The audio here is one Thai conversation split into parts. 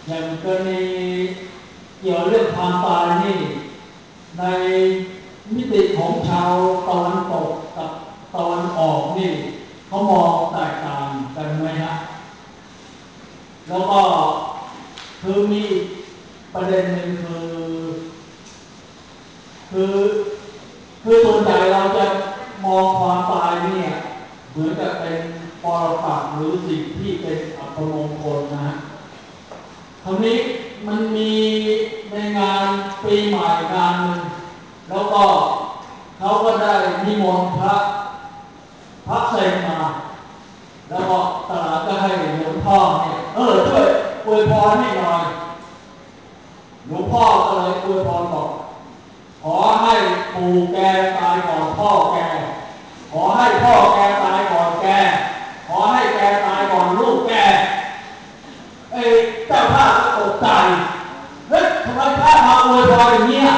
อย่างกรณีเกี่ยวเรื่องความตายนี่ในมิติของชาวตะวันตกกับตะวันออกนี่เขามองแตกต่างกันไหมฮะแล้วก็คือมีประเด็นหนึ่งคือคือส่วนใหญ่เราจะมองความตายเนี่ยเหมือนกับเป็นปรปักษ์หรือสิ่งที่เป็นอัปมงคลนะฮะคราวนี้มันมีในงานปีใหม่งานหนึ่งแล้วก็เขาก็ได้นิมนต์พระเสกมาแล้วก็ตลาดก็ให้หลวงพ่อเนี่ยช่วยอวยพรให้หน่อยหลวงพ่อก็เลยอวยพรบอกขอให้ปู่แกตายก่อนพ่อแกขอให้พ่อแกตายก่อนแกขอให้แกตายก่อนลูกแกเจ้าภาพก็ตกใจเฮ้ยทำไมพระมาอวยพรอย่างนี้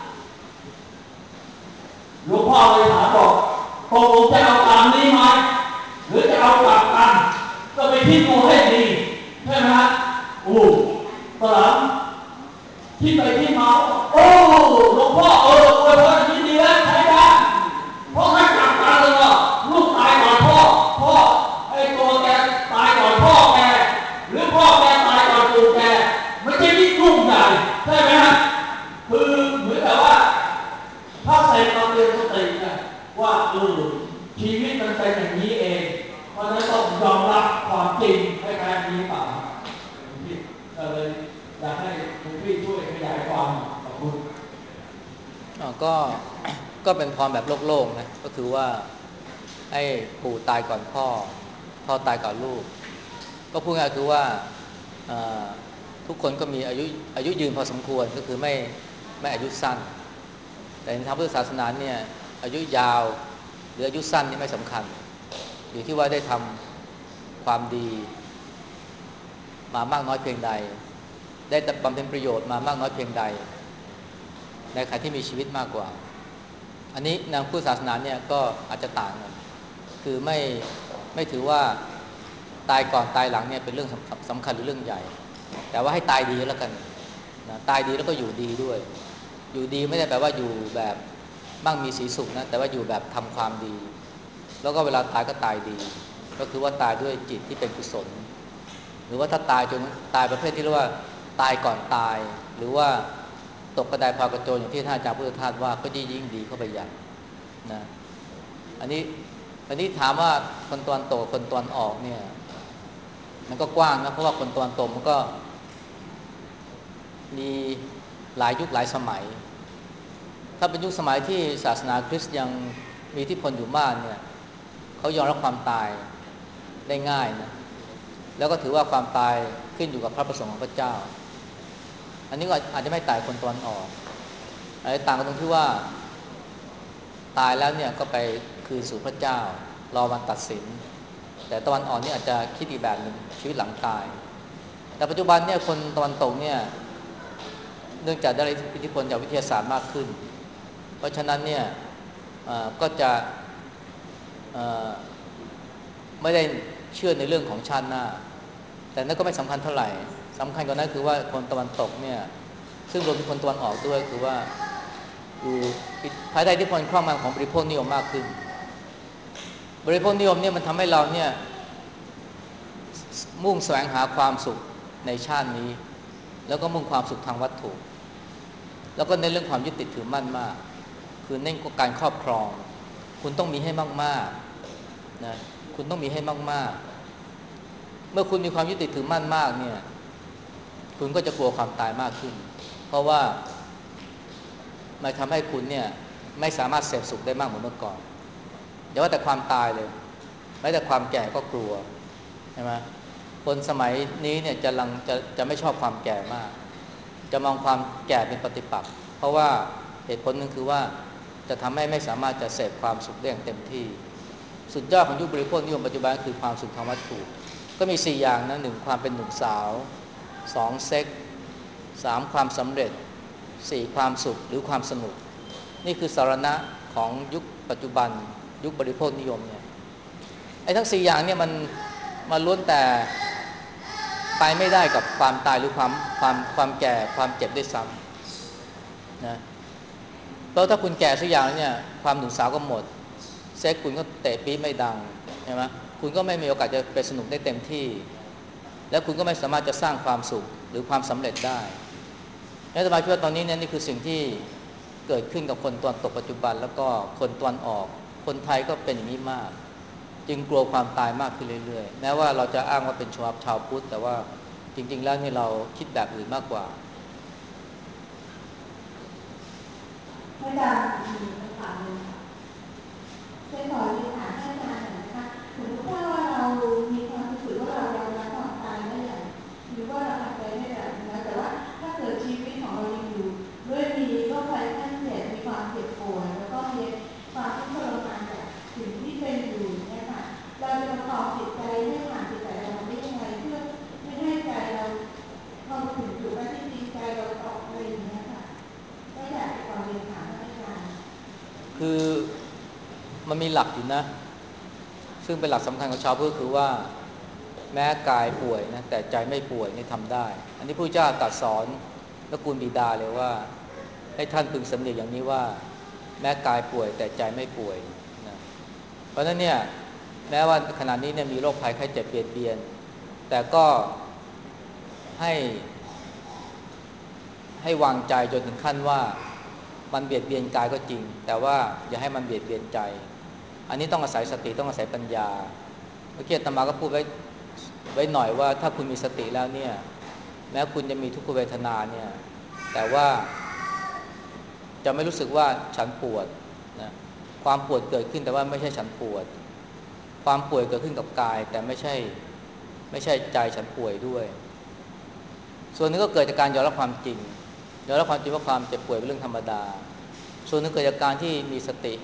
หลวงพ่อเลยถามบอกตกลงจะเอาตามนี้ไหมหรือจะเอากลับกันก็ไปคิดดูให้ดีใช่ไหมฮะตอนหลังคิดไปคิดมาหลวงพ่ออวยพรอย่างนี้ดีแล้วใช่ไหมเพราะให้กลับกันเลยว่าลูกตายก่อนพ่อตัวแกตายก่อนพ่อแกหรือพ่อแกตายก่อนปู่แกไม่ใช่ยิ่งยุ่งใหญ่ใช่ไหมฮะคือเหมือนกับว่าถ้าใส่เราเตือนสตินะว่าชีวิตมันเป็นอย่างนี้เองเพราะฉะนั้นต้องยอมรับความจริงให้แท้จริงป่ะพี่ก็เลยอยากให้คุณพี่ช่วยขยายความขอบคุณก็ก็เป็นพรแบบโลกๆนะก็คือว่าให้ปู่ตายก่อนพ่อตายก่อนลูกก็พูดง่ายคือว่าทุกคนก็มีอายุยืนพอสมควรก็คือไม่อายุสั้นแต่ในทางพุทธศาสนาเนี่ยอายุยาวหรืออายุสั้นนี่ไม่สำคัญอยู่ที่ว่าได้ทำความดีมามากน้อยเพียงใดได้บำเพ็ญประโยชน์มามากน้อยเพียงใดในขณะที่มีชีวิตมากกว่าอันนี้ในพุทธศาสนาเนี่ยก็อาจจะต่างกันคือไม่ถือว่าตายก่อนตายหลังเนี่ยเป็นเรื่องสำคัญหรือเรื่องใหญ่แต่ว่าให้ตายดีแล้วกันนะตายดีแล้วก็อยู่ดีด้วยอยู่ดีไม่ได้แปลว่าอยู่แบบมั่งมีสีสุขนะแต่ว่าอยู่แบบทำความดีแล้วก็เวลาตายก็ตายดีก็คือว่าตายด้วยจิตที่เป็นกุศลหรือว่าถ้าตายจนตายประเภทที่เรียกว่าตายก่อนตายหรือว่าตกกระไดพลอยกระโจนอย่างที่ท่านอาจารย์พุทธทาสว่าก็ยิ่งดีเข้าไปใหญ่นะอันนี้ถามว่าคนตะวันตกคนตะวันออกเนี่ยมันก็กว้างนะเพราะว่าคนตะวันตกมันก็มีหลายยุคหลายสมัยถ้าเป็นยุคสมัยที่ศาสนาคริสต์ยังมีอิทธิพลอยู่มากเนี่ยเขายอมรับความตายได้ง่ายนะแล้วก็ถือว่าความตายขึ้นอยู่กับพระประสงค์ของพระเจ้าอันนี้ก็อาจจะไม่ต่างคนตะวันออกอะไรต่างกันตรงที่ว่าตายแล้วเนี่ยก็ไปคืนสู่พระเจ้ารอวันตัดสินแต่ตะวันออกนี่อาจจะคิดอีกแบบหนึ่งชีวิตหลังตายแต่ปัจจุบันเนี่ยคนตะวันตกเนี่ยเนื่องจากได้อิทธิพลจากวิทยาศาสตร์มากขึ้นเพราะฉะนั้นเนี่ยก็จะไม่ได้เชื่อในเรื่องของชาติหน้าแต่นั่นก็ไม่สำคัญเท่าไหร่สำคัญกว่านั้นคือว่าคนตะวันตกเนี่ยซึ่งรวมถึงคนตะวันออกด้วยคือว่าอยู่ภายใต้อิทธิพลครอบงำของบริโภคนิยมมากขึ้นบริโภคนิยมเนี่ยมันทำให้เราเนี่ยมุ่งแสวงหาความสุขในชาตินี้แล้วก็มุ่งความสุขทางวัตถุแล้วก็ในเรื่องความยึดติดถือมั่นมากคือเน้นการครอบครองคุณต้องมีให้มากๆนะคุณต้องมีให้มากๆเมื่อคุณมีความยึดติดถือมั่นมากเนี่ยคุณก็จะกลัวความตายมากขึ้นเพราะว่ามันทำให้คุณเนี่ยไม่สามารถเสพสุขได้มากเหมือนเมื่อก่อนอย่าว่าแต่ความตายเลยแม้แต่ความแก่ก็กลัวใช่ไหมคนสมัยนี้เนี่ยจะไม่ชอบความแก่มากจะมองความแก่เป็นปฏิปักษ์เพราะว่าเหตุผลหนึ่งคือว่าจะทำให้ไม่สามารถจะเสพความสุขได้อย่างเต็มที่สุดยอดของยุคบริโภคนิยมปัจจุบันคือความสุขทางวัตถุก็มี4อย่างนะ1ความเป็นหนุ่มสาว2เซ็ก3ความสำเร็จ4ความสุขหรือความสนุกนี่คือสารณะของยุคปัจจุบันยุคบริโภคนิยมเนี่ยไอ้ทั้ง4อย่างเนี่ยมันล้วนแต่ไปไม่ได้กับความตายหรือความแก่ความเจ็บด้วยซ้ำนะเพราะถ้าคุณแก่สักอย่างเนี่ยความหนุ่มสาวก็หมดเซ็กคุณก็เตะปี๊บไม่ดังใช่ไหมคุณก็ไม่มีโอกาสจะไปสนุกได้เต็มที่และคุณก็ไม่สามารถจะสร้างความสุขหรือความสำเร็จได้และสมาคิดว่าตอนนี้เนี่ยนี่คือสิ่งที่เกิดขึ้นกับคนตะวันตกปัจจุบันแล้วก็คนตะวันออกคนไทยก็เป็นอย่างนี้มากจึงกลัวความตายมากขึ้นเรื่อยๆแม้ว่าเราจะอ้างว่าเป็นชาวพุทธแต่ว่าจริงๆแล้วนี่เราคิดแบบอื่นมากกว่าอาจารย์มีคำถามเลยค่ะจะขอเรียนถามอาจารย์หน่อยนะคะสมมติถ้าว่าเรามีความรู้สึกว่าเรายอมรับความตายได้อย่างหรือว่าเราทำใจได้แบบนั้นแต่ว่าถ้าเกิดชีวิตของเรายังอยู่ด้วยมีโรคภัยไข้เจ็บมีความเจ็บป่วยแล้วก็มีความทุกข์ทรมานจากสิ่งที่เป็นอยู่เนี่ยค่ะเราจะประคองจิตใจให้ผ่านจิตใจเราได้ยังไงเพื่อไม่ให้ใจเราพอถึงจุดนั้นจริงๆใจเราตกอะไรอย่างเงี้ยค่ะก็อยากจะขอเรียนถามอาจารย์คือมันมีหลักอยู่นะซึ่งเป็นหลักสำคัญของชาวพุทธคือว่าแม้กายป่วยนะแต่ใจไม่ป่วยนี่ทำได้อันนี้พระเจ้าตรัสสอนตระกูลบิดาเลยว่าให้ท่านพึงสำเนียกอย่างนี้ว่าแม้กายป่วยแต่ใจไม่ป่วยนะเพราะฉะนั้นเนี่ยแม้ว่าขณะนี้เนี่ยมีโรคภัยไข้เจ็บเบียดเบียนแต่ก็ให้ให้วางใจจนถึงขั้นว่ามันเบียดเบียนกายก็จริงแต่ว่าอย่าให้มันเบียดเบียนใจอันนี้ต้องอาศัยสติต้องอาศัยปัญญาเมื่อกี้อาตมาก็พูดไว้หน่อยว่าถ้าคุณมีสติแล้วเนี่ยแม้คุณจะมีทุกขเวทนาเนี่ยแต่ว่าจะไม่รู้สึกว่าฉันปวดนะความปวดเกิดขึ้นแต่ว่าไม่ใช่ฉันปวดความป่วยเกิดขึ้นกับกายแต่ไม่ใช่ใจฉันป่วยด้วยส่วนนึงก็เกิดจากการยอมรับความจริงยอมรับความจริงว่าความเจ็บป่วยเป็นเรื่องธรรมดาส่วนนึงเกิดจากการที่มีสติ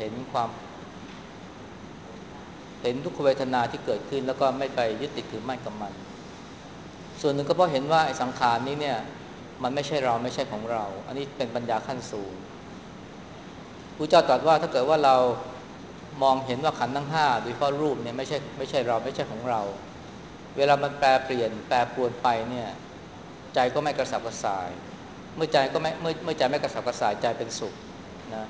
เห็นทุกขเวทนาที่เกิดขึ้นแล้วก็ไม่ไปยึดติดถือมั่นกับมันส่วนหนึ่งก็เพราะเห็นว่าไอ้สังขารนี้เนี่ยมันไม่ใช่เราไม่ใช่ของเราอันนี้เป็นปัญญาขั้นสูงพระเจ้าตรัสว่าถ้าเกิดว่าเรามองเห็นว่าขันธ์ทั้งห้าโดยเฉพาะรูปเนี่ยไม่ใช่เราไม่ใช่ของเราเวลามันแปรเปลี่ยนแปรปรวนไปเนี่ยใจก็ไม่กระสับกระส่ายเมื่อใจก็ไม่เมื่อใจไม่กระสับกระส่ายใจเป็นสุขนะ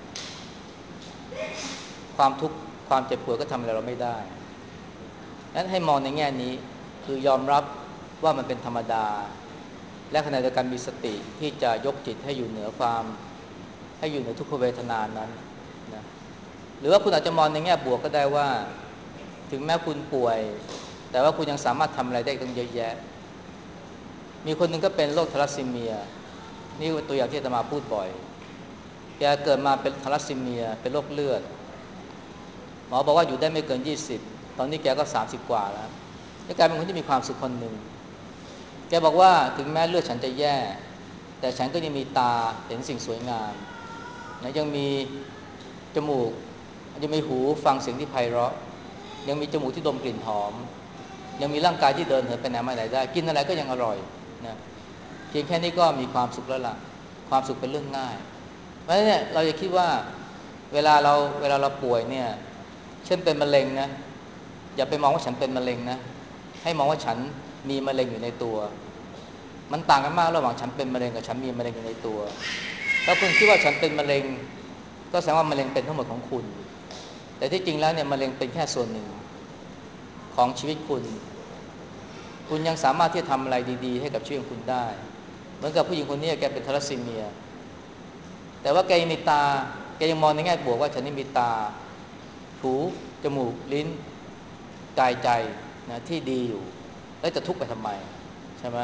ความทุกข์ความเจ็บปวดก็ทำอะไรเราไม่ได้นั้นให้มองในแง่นี้คือยอมรับว่ามันเป็นธรรมดาและขณะเดียวกันมีสติที่จะยกจิตให้อยู่เหนือทุกขเวทนานั้นนะหรือว่าคุณอาจจะมองในแง่บวกก็ได้ว่าถึงแม้คุณป่วยแต่ว่าคุณยังสามารถทำอะไรได้ตั้งเยอะแยะมีคนหนึ่งก็เป็นโรคทาลัสซีเมียนี่ตัวอย่างที่อาตมาพูดบ่อยแกเกิดมาเป็นทาลัสซีเมียเป็นโรคเลือดหมอบอกว่าอยู่ได้ไม่เกิน20ตอนนี้แกก็30กว่าแล้วแกเป็นคนที่มีความสุขคนหนึ่งแกบอกว่าถึงแม้เลือดฉันจะแย่แต่ฉันก็ยังมีตาเห็นสิ่งสวยงามนะยังมีจมูกยังมีหูฟังเสียงที่ไพเราะยังมีจมูกที่ดมกลิ่นหอมยังมีร่างกายที่เดินเหินไปไหนมาไหนได้กินอะไรก็ยังอร่อยนะเพียงแค่นี้ก็มีความสุขแล้วล่ะความสุขเป็นเรื่องง่ายเพราะฉะนั้นเนี่ยเราจะคิดว่าเวลาเราป่วยเนี่ยเช่นเป็นมะเร็งนะอย่าไปมองว่าฉันเป็นมะเร็งนะให้มองว่าฉันมีมะเร็งอยู่ในตัวมันต่างกันมากระหว่างฉันเป็นมะเร็งกับฉันมีมะเร็งอยู่ในตัวถ้าคุณคิดว่าฉันเป็นมะเร็งก็แสดงว่ามะเร็งเป็นทั้งหมดของคุณแต่ที่จริงแล้วเนี่ยมะเร็งเป็นแค่ส่วนหนึ่งของชีวิตคุณยังสามารถที่จะทำอะไรดีๆให้กับชีวิตของคุณได้เหมือนกับผู้หญิงคนนี้แกเป็นทาลัสซีเมียแต่ว่าแกยังมีตาแกยังมองในแง่บวกว่าฉันนี่มีตาหูจมูกลิ้นกายใจนะที่ดีอยู่แล้วจะทุกข์ไปทำไมใช่ไหม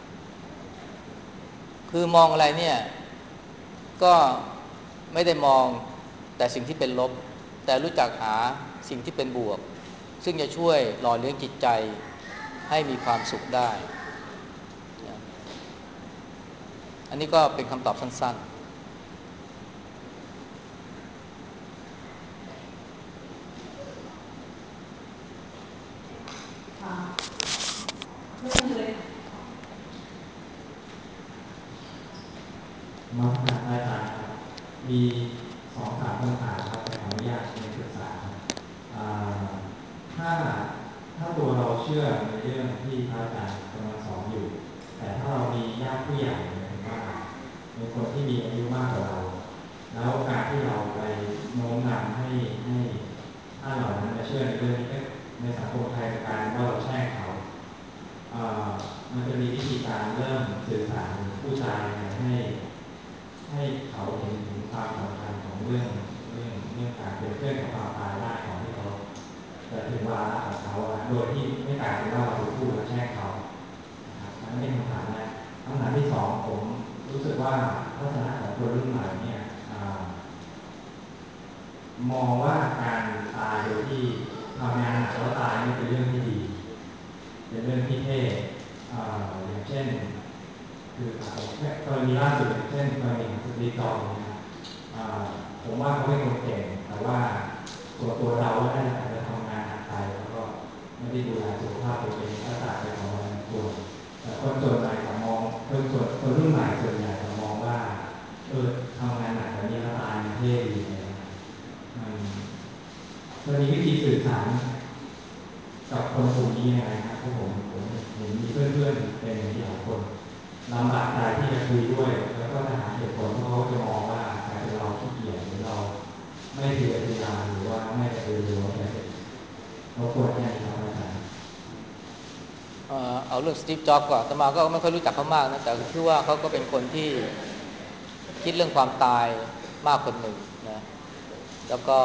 คือมองอะไรเนี่ยก็ไม่ได้มองแต่สิ่งที่เป็นลบแต่รู้จักหาสิ่งที่เป็นบวกซึ่งจะช่วยหล่อเลี้ยงจิตใจให้มีความสุขได้นะอันนี้ก็เป็นคำตอบสั้นค่ะเริ่มเลยมาถามอาจารย์ครับมี2-3คำถามครับแต่ขออนุญาตเรียนปรึกษาครับอ่าถ้าถ้าตัวเราเชื่อในเรื่องที่พระอาจารย์กำลังสอนอยู่แต่ถ้าเรามีญาติผู้ใหญ่หมายถึงว่าเป็นคนที่มีอายุมากกว่าเราแล้วการที่เราไปโน้มนำให้ถ้าเหล่านั้นมาเชื่อในเรื่องนี้ในสังคมไทยกับการว่าเราแช่งเขามันจะมีวิธีการเริ่มสื่อสารผู้ชายให้เขาเห็นถึงความสำคัญของเรื่องการเป็นเพื่อนกับความตายได้ของที่เขาจะถึงวาระของเขาโดยที่ไม่กลายเป็นว่าเราพูดและแช่งเขานะครับอันนั้นเป็นคำถามแรกคำถามที่สองผมรู้สึกว่าลักษณะของคนรุ่นใหม่เนี่ยมองว่าการตายโดยที่ทำงานหนักแล้วตายนี่เป็นเรื่องที่ดีเป็นเรื่องที่เท่อย่างเช่นคือกรณีล่าสุดอย่างเช่นกรณีของสตีฟจ็อบส์นะครับผมว่าเขาเป็นคนเก่งแต่ว่าตัวเราก็ได้อาจจะทำงานหนักไปแล้วก็ไม่ได้ดูแลสุขภาพตัวเองก็ตายไปของวันควรแต่คนส่วนใหญ่มองคนรุ่นใหม่ส่วนใหญ่มองว่าทำงานหนักแบบนี้แล้วตายมันเท่ดีเลยมันมีวิธีสื่อสารกับคนกลุ่มนี้ยังไงครับเพราะผมเห็นมีเพื่อนๆเป็นอย่างนี้หลายคนลำบากใจที่จะคุยด้วยแล้วก็จะหาเหตุผลเพราะเขาจะมองว่าการเป็นเราขี้เกียจหรือเราไม่ถือพยานหรือว่าไม่กระตือรือร้นอะไรเราควรแค่ไหนครับอาจารย์เอาเรื่องสตีฟจ็อบส์ก่อนอาตมาก็ไม่ค่อยรู้จักเขามากนะแต่คิดว่าเขาก็เป็นคนที่คิดเรื่องความตายมากคนหนึ่งนะแล้วก็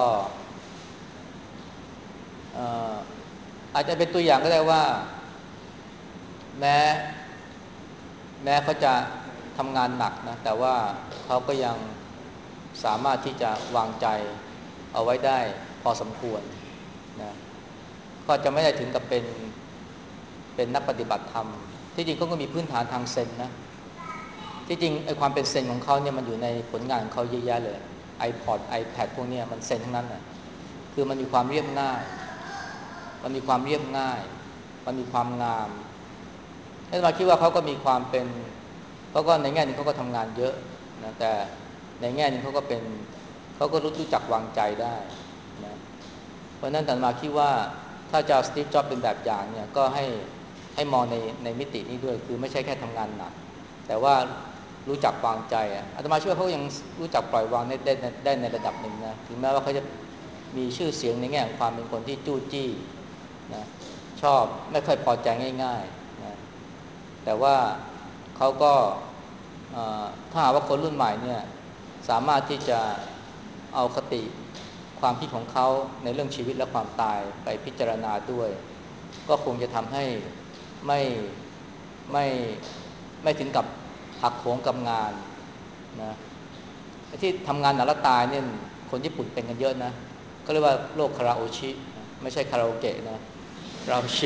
อาจจะเป็นตัวอย่างก็ได้ว่าแม้เขาจะทำงานหนักนะแต่ว่าเขาก็ยังสามารถที่จะวางใจเอาไว้ได้พอสมควรนะก็จะไม่ได้ถึงกับเป็นนักปฏิบัติธรรมที่จริงเขาก็มีพื้นฐานทางเซนนะที่จริงไอ้ความเป็นเซนของเขาเนี่ยมันอยู่ในผลงานของเขาเยอะแยะเลย iPad พวกนี้มันเซนทั้งนั้นนะคือมันมีความเรียบง่ายมันมีความงามให้มาคิดว่าเขาก็มีความเป็นเขาก็ในแง่นึงเขาก็ทำงานเยอะนะแต่ในแง่นึงเขาก็รู้จักวางใจได้นะเพราะนั้นแต่มาคิดว่าถ้าจะสตีฟจ็อบส์เป็นแบบอย่างเนี่ยก็ให้มองในมิตินี้ด้วยคือไม่ใช่แค่ทำงานหนักแต่ว่ารู้จักวางใจอาตมาเชื่อเขายังรู้จักปล่อยวางได้ในระดับหนึ่งนะถึงแม้ว่าเขาจะมีชื่อเสียงในแง่ของความเป็นคนที่จู้จี้นะชอบไม่ค่อยพอใจง่ายๆนะแต่ว่าเขาก็ถ้าหากว่าคนรุ่นใหม่เนี่ยสามารถที่จะเอาคติความคิดของเขาในเรื่องชีวิตและความตายไปพิจารณาด้วยก็คงจะทำให้ไม่ไม่ไม่ถึงกับหักโหมกับงานนะที่ทำงานหนักแล้วตายเนี่ยคนญี่ปุ่นเป็นกันเยอะนะก็เรียกว่าโรคคาราโอชิไม่ใช่คาราโอเกะนะคาราโอชิ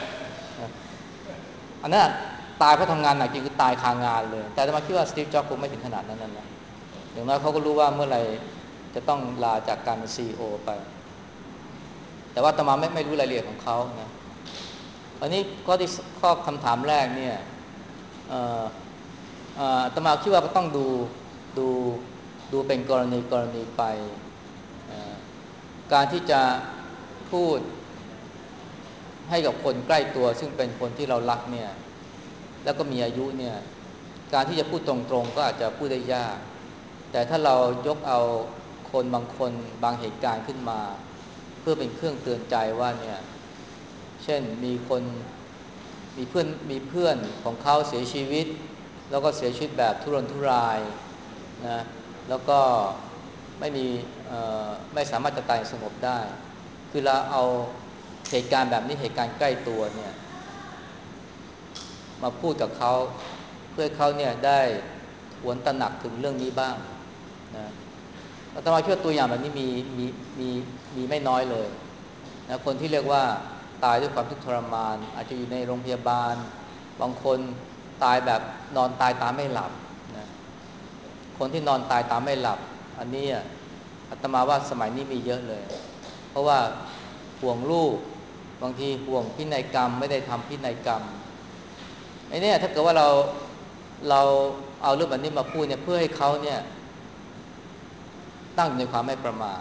อันนั้นตายเพราะทำงานหนักจริงคือตายคางานเลยแต่มาคิดว่าสตีฟจ็อบส์คงไม่ถึงขนาดนั้นนะอย่างน้อยเขาก็รู้ว่าเมื่อไหร่จะต้องลาจากการเป็น CEO ไปแต่ว่าอาตมาไม่รู้รายละเอียดของเขานะอันนี้ข้อคำถามแรกเนี่ยอาตมาคิดว่าก็ต้องดูดูเป็นกรณีไปการที่จะพูดให้กับคนใกล้ตัวซึ่งเป็นคนที่เรารักเนี่ยแล้วก็มีอายุเนี่ยการที่จะพูดตรงๆก็อาจจะพูดได้ยากแต่ถ้าเรายกเอาคนบางคนบางเหตุการณ์ขึ้นมาเพื่อเป็นเครื่องเตือนใจว่าเนี่ยเช่นมีเพื่อนของเขาเสียชีวิตแล้วก็เสียชีวิตแบบทุรนทุรายนะแล้วก็ไม่สามารถจะตายสงบได้คือเราเอาเหตุการณ์แบบนี้เหตุการณ์ใกล้ตัวเนี่ยมาพูดกับเขาเพื่อเขาเนี่ยได้หวนตระหนักถึงเรื่องนี้บ้างนะอาตมาคิดว่าตัวอย่างแบบนี้มีไม่น้อยเลยนะคนที่เรียกว่าตายด้วยความทุกข์ทรมานอาจจะอยู่ในโรงพยาบาลบางคนตายแบบนอนตายตาไม่หลับนะคนที่นอนตายตาไม่หลับอันนี้อาตมาว่าสมัยนี้มีเยอะเลยเพราะว่าห่วงลูกบางทีห่วงพินัยกรรมไม่ได้ทำพินัยกรรมไอ้นี่ถ้าเกิดว่าเราเอาเรื่องแบบนี้มาพูดเนี่ยเพื่อให้เขาเนี่ยตั้งในความไม่ประมาท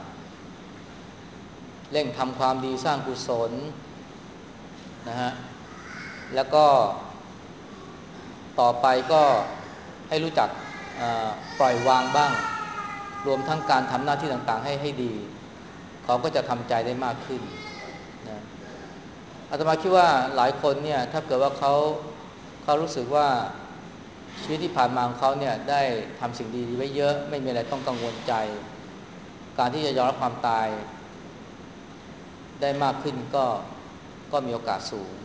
เร่งทำความดีสร้างกุศลนะฮะแล้วก็ต่อไปก็ให้รู้จักปล่อยวางบ้างรวมทั้งการทำหน้าที่ต่างๆให้ดีเขาก็จะทำใจได้มากขึ้นนะอาตมาคิดว่าหลายคนเนี่ยถ้าเกิดว่าเขารู้สึกว่าชีวิตที่ผ่านมาของเขาเนี่ยได้ทำสิ่งดีๆไว้เยอะไม่มีอะไรต้องกังวลใจการที่จะยอมรับความตายได้มากขึ้นก็มีโอกาสสูง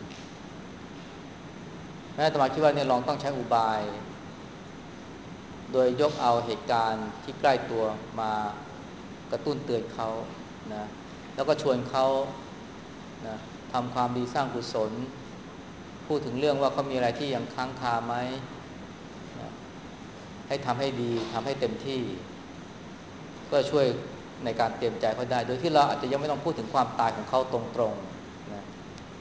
แม้อาตมาคิดว่าเนี่ยลองต้องใช้อุบายโดยยกเอาเหตุการณ์ที่ใกล้ตัวมากระตุ้นเตือนเขานะแล้วก็ชวนเขานะทำความดีสร้างกุศลพูดถึงเรื่องว่าเขามีอะไรที่ยังค้างคาไหมนะให้ทำให้ดีทำให้เต็มที่ก็ช่วยในการเตรียมใจเขาได้โดยที่เราอาจจะยังไม่ต้องพูดถึงความตายของเขาตรงๆนะ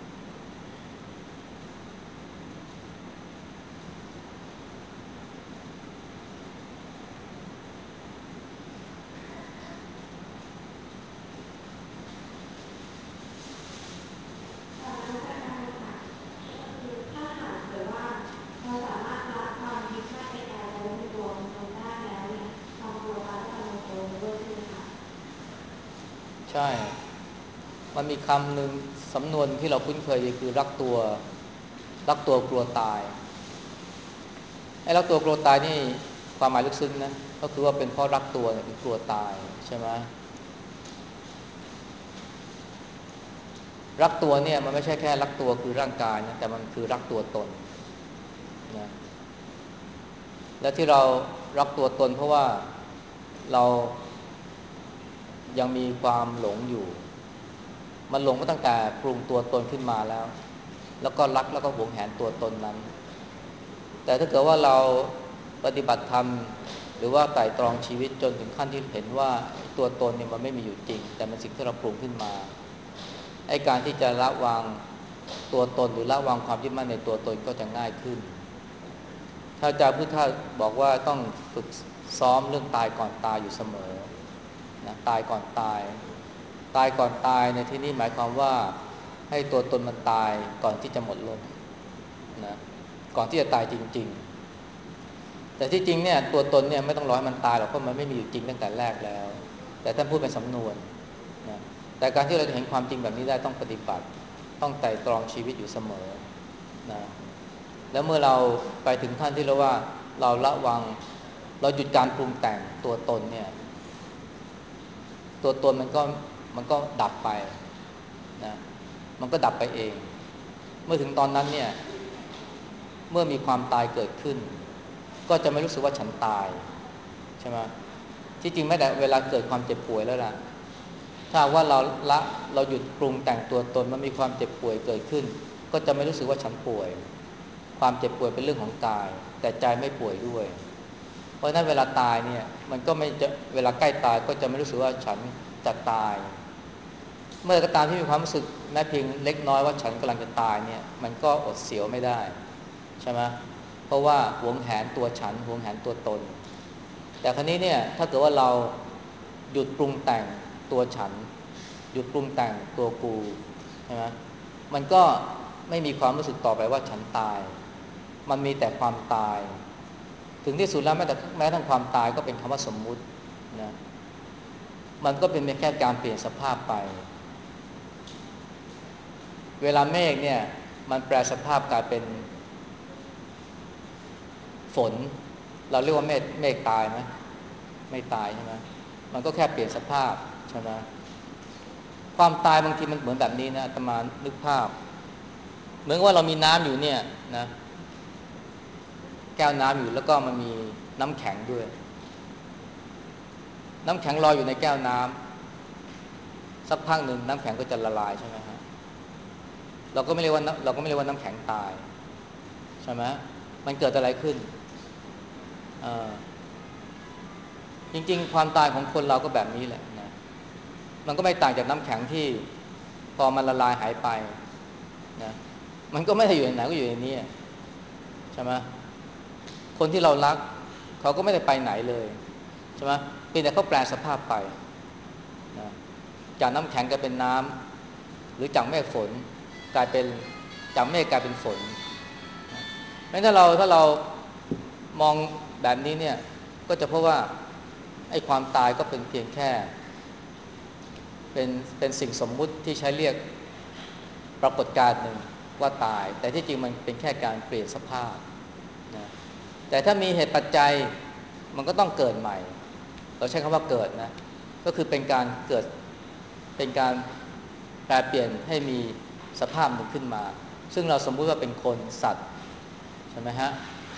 ใช่มันมีคำหนึ่งสำนวนที่เราคุ้นเคยคือรักตัวกลัวตายไอ้รักตัวกลัวตายนี่ความหมายลึกซึ้งนะก็คือว่าเป็นเพราะรักตัวเนี่ยถึงกลัวตายใช่ไหมรักตัวเนี่ยมันไม่ใช่แค่รักตัวคือร่างกายนะแต่มันคือรักตัวตนนะและที่เรารักตัวตนเพราะว่าเรายังมีความหลงอยู่มันหลงมาตั้งแต่ปรุงตัวตนขึ้นมาแล้วก็รักแล้วก็หวงแหนตัวตนนั้นแต่ถ้าเกิดว่าเราปฏิบัติธรรมหรือว่าไตร่ตรองชีวิตจนถึงขั้นที่เห็นว่าตัวตนเนี่ยมันไม่มีอยู่จริงแต่เป็นสิ่งที่เราปรุงขึ้นมาไอ้การที่จะละวางตัวตนหรือละวางความยึดมั่นในตัวตนก็จะง่ายขึ้นถ้าอาจารย์พุทธะบอกว่าต้องฝึกซ้อมเรื่องตายก่อนตายอยู่เสมอนะตายก่อนตายก่อนตายในที่นี้หมายความว่าให้ตัวตนมันตายก่อนที่จะหมดลมนะก่อนที่จะตายจริงๆแต่ที่จริงเนี่ยตัวตนเนี่ยไม่ต้องรอให้มันตายหรอกเพราะมันไม่มีอยู่จริงตั้งแต่แรกแล้วแต่ท่านพูดเป็นสำนวนนะแต่การที่เราจะเห็นความจริงแบบนี้ได้ต้องปฏิบัติต้องไตร่ตรองชีวิตอยู่เสมอนะแล้วเมื่อเราไปถึงขั้นที่เราว่าเราละวางเราหยุดการปรุงแต่งตัวตนเนี่ยตัวตนมันก็ดับไปนะมันก็ดับไปเองเมื่อถึงตอนนั้นเนี่ยเมื่อมีความตายเกิดขึ้นก็จะไม่รู้สึกว่าฉันตายใช่ไหมที่จริงแม้แต่เวลาเกิดความเจ็บป่วยแล้วล่ะถ้าว่าเราหยุดปรุงแต่งตัวตนมันมีความเจ็บป่วยเกิดขึ้นก็จะไม่รู้สึกว่าฉันป่วยความเจ็บป่วยเป็นเรื่องของกายแต่ใจไม่ป่วยด้วยเพราะฉะนั้นเวลาตายเนี่ยมันก็ไม่จะเวลาใกล้ตายก็จะไม่รู้สึกว่าฉันจะตายเมื่อก็ตามที่มีความรู้สึกแม้เพียงเล็กน้อยว่าฉันกำลังจะตายเนี่ยมันก็อดเสียวไม่ได้ใช่ไหมเพราะว่าหวงแหนตัวฉันหวงแหนตัวตนแต่ครั้นี้เนี่ยถ้าเกิดว่าเราหยุดปรุงแต่งตัวฉันหยุดปรุงแต่งตัวกูใช่ไหมมันก็ไม่มีความรู้สึกต่อไปว่าฉันตายมันมีแต่ความตายถึงที่สุดแล้วแม้ทั้งความตายก็เป็นคำว่าสมมุตินะมันก็เป็นแค่การเปลี่ยนสภาพไปเวลาเมฆเนี่ยมันแปลสภาพกลายเป็นฝนเราเรียกว่าเมฆตายไหมไม่ตายใช่ไหมมันก็แค่เปลี่ยนสภาพใช่ไหมความตายบางทีมันเหมือนแบบนี้นะอาตมานึกภาพเหมือนว่าเรามีน้ำอยู่เนี่ยนะแก้วน้ำอยู่แล้วก็มันมีน้ำแข็งด้วยน้ำแข็งลอยอยู่ในแก้วน้ำสักพักหนึ่งน้ำแข็งก็จะละลายใช่ไหมฮะเราก็ไม่เรียกว่าน้ำแข็งตายใช่ไหมมันเกิดอะไรขึ้นจริงๆความตายของคนเราก็แบบนี้แหละนะมันก็ไม่ต่างจากน้ำแข็งที่พอมันละลายหายไปนะมันก็ไม่ได้อยู่ไหนก็อยู่ในนี้ใช่ไหมคนที่เรารักเขาก็ไม่ได้ไปไหนเลยใช่ไหมเพียงแต่เขาแปลสภาพไปนะจากน้ำแข็งกลายเป็นน้ำหรือจากเมฆฝนกลายเป็นจากเมฆกลายเป็นฝนงั้นถ้าเรามองแบบนี้เนี่ยก็จะพบว่าไอ้ความตายก็เป็นเพียงแค่เป็นสิ่งสมมุติที่ใช้เรียกปรากฏการณ์หนึ่งว่าตายแต่ที่จริงมันเป็นแค่การเปลี่ยนสภาพนะแต่ถ้ามีเหตุปัจจัยมันก็ต้องเกิดใหม่เราใช้คำว่าเกิดนะก็คือเป็นการเกิดเป็นการแปลเปลี่ยนให้มีสภาพหนึ่งขึ้นมาซึ่งเราสมมุติว่าเป็นคนสัตว์ใช่ไหมฮะ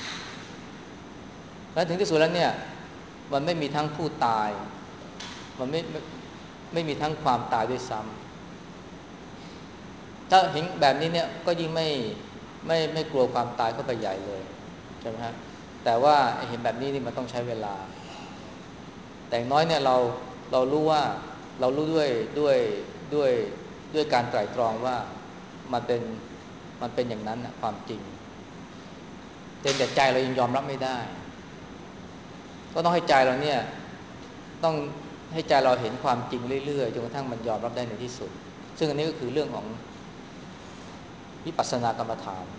และถึงที่สุดแล้วเนี่ยมันไม่มีทั้งผู้ตายมันไม่มีทั้งความตายด้วยซ้ำถ้าเห็นแบบนี้เนี่ยก็ยิ่งไม่กลัวความตายเข้าไปใหญ่เลยใช่ไหมฮะแต่ว่าเห็นแบบนี้นี่มันต้องใช้เวลาแต่น้อยเนี่ยเรารู้ว่าเรารู้ด้วยด้วยการไตร่ตรองว่ามันเป็นอย่างนั้นนะความจริงแต่ใจเรายังยอมรับไม่ได้ก็ต้องให้ใจเราเนี่ยต้องให้ใจเราเห็นความจริงเรื่อยๆจนกระทั่งมันยอมรับได้ในที่สุดซึ่งอันนี้ก็คือเรื่องของวิปัสสนากรรมฐาน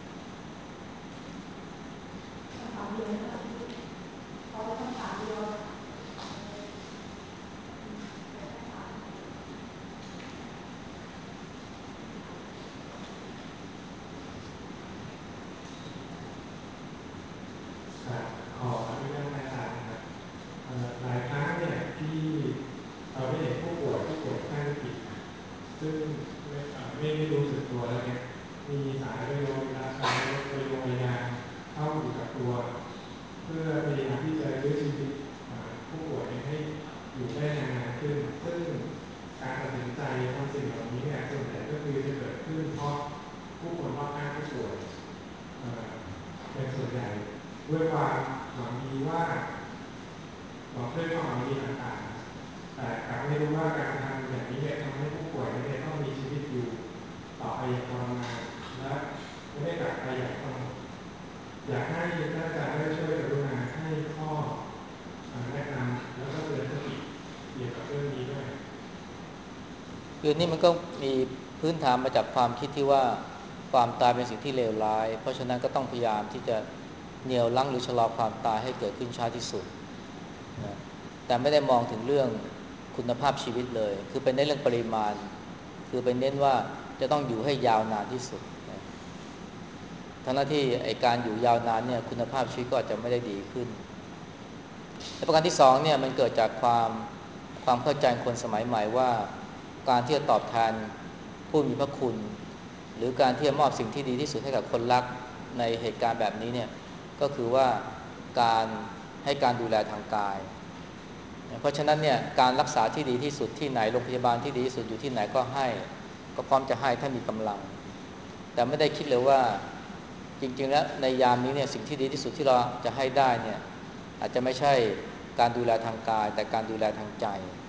ขออนุญาตอาจารย์นะครับหลายครั้งเนี่ยที่เราได้เห็นผู้ป่วยที่ป่วยไข้วิกฤตซึ่งไม่รู้สึกตัวแล้วเนี่ยมีสายระยงระยางเข้าอยู่กับตัวเพื่อพยายามที่จะยื้อชีวิตผู้ป่วยให้อยู่ได้นานขึ้นซึ่งการตัดสินใจทำสิ่งเหล่านี้เนี่ยส่วนใหญ่ก็คือจะเกิดขึ้นเพราะผู้คนรอบข้างผู้ป่วยเป็นส่วนใหญ่ด้วยความหวังดีว่าด้วยความหวังดีต่างๆแต่กลับไม่รู้ว่าการทำอย่างนี้เนี่ยทำให้ผู้ป่วยเนี่ยต้องมีชีวิตอยู่ต่อไปอย่างทรมานและไม่ได้กลับไปอย่างสงบอยากให้ท่านอาจารย์ได้ช่วยกรุณาให้ข้อแนะนำแล้วก็เตือนสติเกี่ยวกับเรื่องนี้ด้วยคือนี่มันก็มีพื้นฐานมาจากความคิดที่ว่าความตายเป็นสิ่งที่เลวร้ายเพราะฉะนั้นก็ต้องพยายามที่จะเหนี่ยวรั้งหรือชะลอความตายให้เกิดขึ้นช้าที่สุดนะแต่ไม่ได้มองถึงเรื่องคุณภาพชีวิตเลยคือเป็นในเรื่องปริมาณคือเป็นเน้นว่าจะต้องอยู่ให้ยาวนานที่สุดนะทั้งที่ไอ้การอยู่ยาวนานเนี่ยคุณภาพชีวิตก็อาจจะไม่ได้ดีขึ้นและประการที่สองเนี่ยมันเกิดจากความเข้าใจคนสมัยใหม่ว่าการที่จะตอบแทนผู้มีพระคุณหรือการที่จะมอบสิ่งที่ดีที่สุดให้กับคนรักในเหตุการณ์แบบนี้เนี่ยก็คือว่าการให้การดูแลทางกายเพราะฉะนั้นเนี่ยการรักษาที่ดีที่สุดที่ไหนโรงพยาบาลที่ดีที่สุดอยู่ที่ไหนก็ให้ก็พร้อมจะให้ถ้ามีกำลังแต่ไม่ได้คิดเลยว่าจริงๆแล้วในยามนี้เนี่ยสิ่งที่ดีที่สุดที่เราจะให้ได้เนี่ยอาจจะไม่ใช่การดูแลทางกายแต่การดูแลทางใจ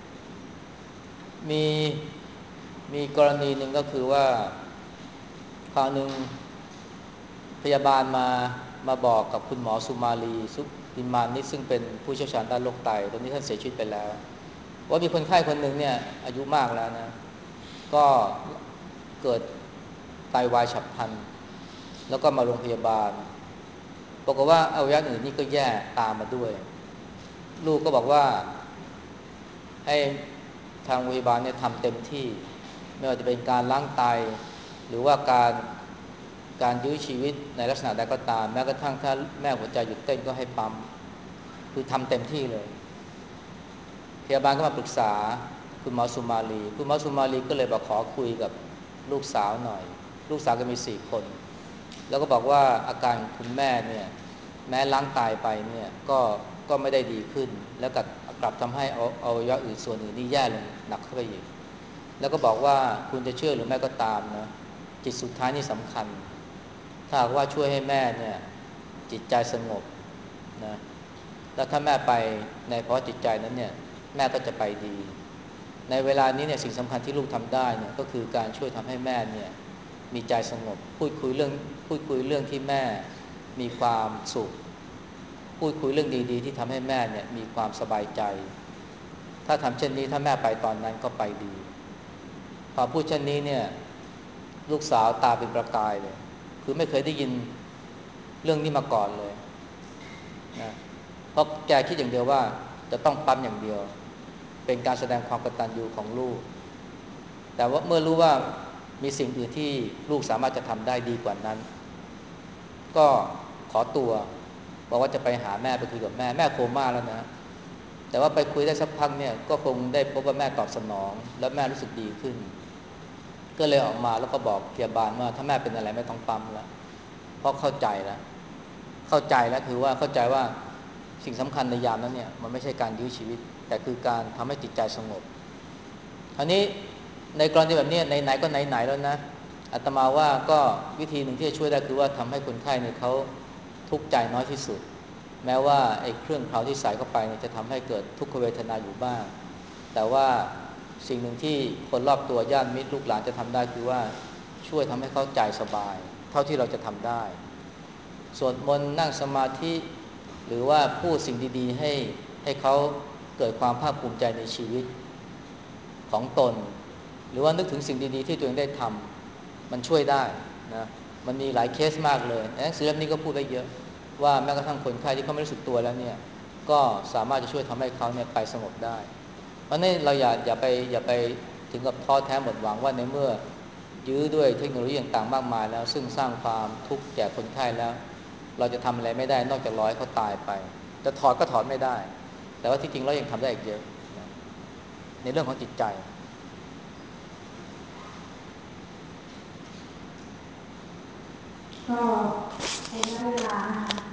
มีกรณีหนึ่งก็คือว่าคราวหนึ่งพยาบาลมาบอกกับคุณหมอสุมาลีสุติมานิชซึ่งเป็นผู้เชี่ยวชาญด้านโรคไตตอนนี้ท่านเสียชีวิตไปแล้วว่ามีคนไข้คนหนึ่งเนี่ยอายุมากแล้วนะก็เกิดไตวายฉับพลันแล้วก็มาโรงพยาบาลบอกว่าอวัยวะอื่นนี่ก็แย่ตามมาด้วยลูกก็บอกว่าให้ทางโรงพยาบาลเนี่ยทำเต็มที่ไม่ว่าจะเป็นการล้างไตหรือว่าการยื้อชีวิตในลักษณะใดก็ตามแม้กระทั่งถ้าแม่หัวใจหยุดเต้นก็ให้ปั๊มคือทำเต็มที่เลยพยาบาลก็มาปรึกษาคุณหมอสุมาลีคุณหมอสุมาลีก็เลยบอกขอคุยกับลูกสาวหน่อยลูกสาวก็มี4 คนแล้วก็บอกว่าอาการคุณแม่เนี่ยแม้ล้างไตไปเนี่ยก็ไม่ได้ดีขึ้นแล้วกลับทำให้อวัยวะอื่นส่วนอื่นนี่แย่ลงหนักเข้าไปอีกแล้วก็บอกว่าคุณจะเชื่อหรือไม่ก็ตามนะจิตสุดท้ายนี่สำคัญถ้าหากว่าช่วยให้แม่เนี่ยจิตใจสงบนะแล้วถ้าแม่ไปในเพราะจิตใจนั้นเนี่ยแม่ก็จะไปดีในเวลานี้เนี่ยสิ่งสำคัญที่ลูกทำได้เนี่ยก็คือการช่วยทำให้แม่เนี่ยมีใจสงบพูดคุยเรื่องที่แม่มีความสุขพูดคุยเรื่องดีๆที่ทำให้แม่เนี่ยมีความสบายใจถ้าทำเช่นนี้ถ้าแม่ไปตอนนั้นก็ไปดีพอพูดเช่นนี้เนี่ยลูกสาวตาเป็นประกายเลยคือไม่เคยได้ยินเรื่องนี้มาก่อนเลยนะเพราะแกคิดอย่างเดียวว่าจะต้องปั๊มอย่างเดียวเป็นการแสดงความกตัญญูของลูกแต่ว่าเมื่อรู้ว่ามีสิ่งอื่นที่ลูกสามารถจะทำได้ดีกว่านั้นก็ขอตัวบอกว่าจะไปหาแม่ไปคุยกับแม่โคม่าแล้วนะแต่ว่าไปคุยได้สักพักเนี่ยก็คงได้พบว่าแม่ตอบสนองแล้วแม่รู้สึกดีขึ้นก็เลยออกมาแล้วก็บอกพยาบาลว่าถ้าแม่เป็นอะไรไม่ต้องปั๊มแล้วเพราะเข้าใจแล้วคือว่าเข้าใจว่าสิ่งสำคัญในยามนั้นเนี่ยมันไม่ใช่การยื้อชีวิตแต่คือการทำให้จิตใจสงบคราวนี้ในกรณีแบบนี้ไหนๆก็ไหนๆแล้วนะอาตมาว่าก็วิธีหนึ่งที่จะช่วยได้คือว่าทำให้คนไข้เนี่ยเขาทุกข์ใจน้อยที่สุดแม้ว่าไอ้เครื่องเคราที่ใส่เข้าไปเนี่ยจะทำให้เกิดทุกขเวทนาอยู่บ้างแต่ว่าสิ่งหนึ่งที่คนรอบตัวญาติมิตรลูกหลานจะทำได้คือว่าช่วยทำให้เขาใจสบายเท่าที่เราจะทำได้สวดมนต์นั่งสมาธิหรือว่าพูดสิ่งดีๆให้เขาเกิดความภาคภูมิใจในชีวิตของตนหรือว่านึกถึงสิ่งดีๆที่ตัวเองได้ทำมันช่วยได้นะมันมีหลายเคสมากเลยหนังสือเล่มนี้ก็พูดได้เยอะว่าแม้กระทั่งคนไข้ที่เขาไม่รู้สึกตัวแล้วเนี่ยก็สามารถจะช่วยทำให้เขาเนี่ยไปสงบได้เพราะนี่เราอย่าไปถึงกับท้อแท้หมดหวังว่าในเมื่อยื้อด้วยเทคโนโลยีต่างๆมากมายแล้วซึ่งสร้างความทุกข์แก่คนไข้แล้วเราจะทำอะไรไม่ได้นอกจากรอให้เขาตายไปจะถอดก็ถอดไม่ได้แต่ว่าที่จริงเรายังทำได้อีกเยอะนะในเรื่องของจิตใจก็เป็นเวลา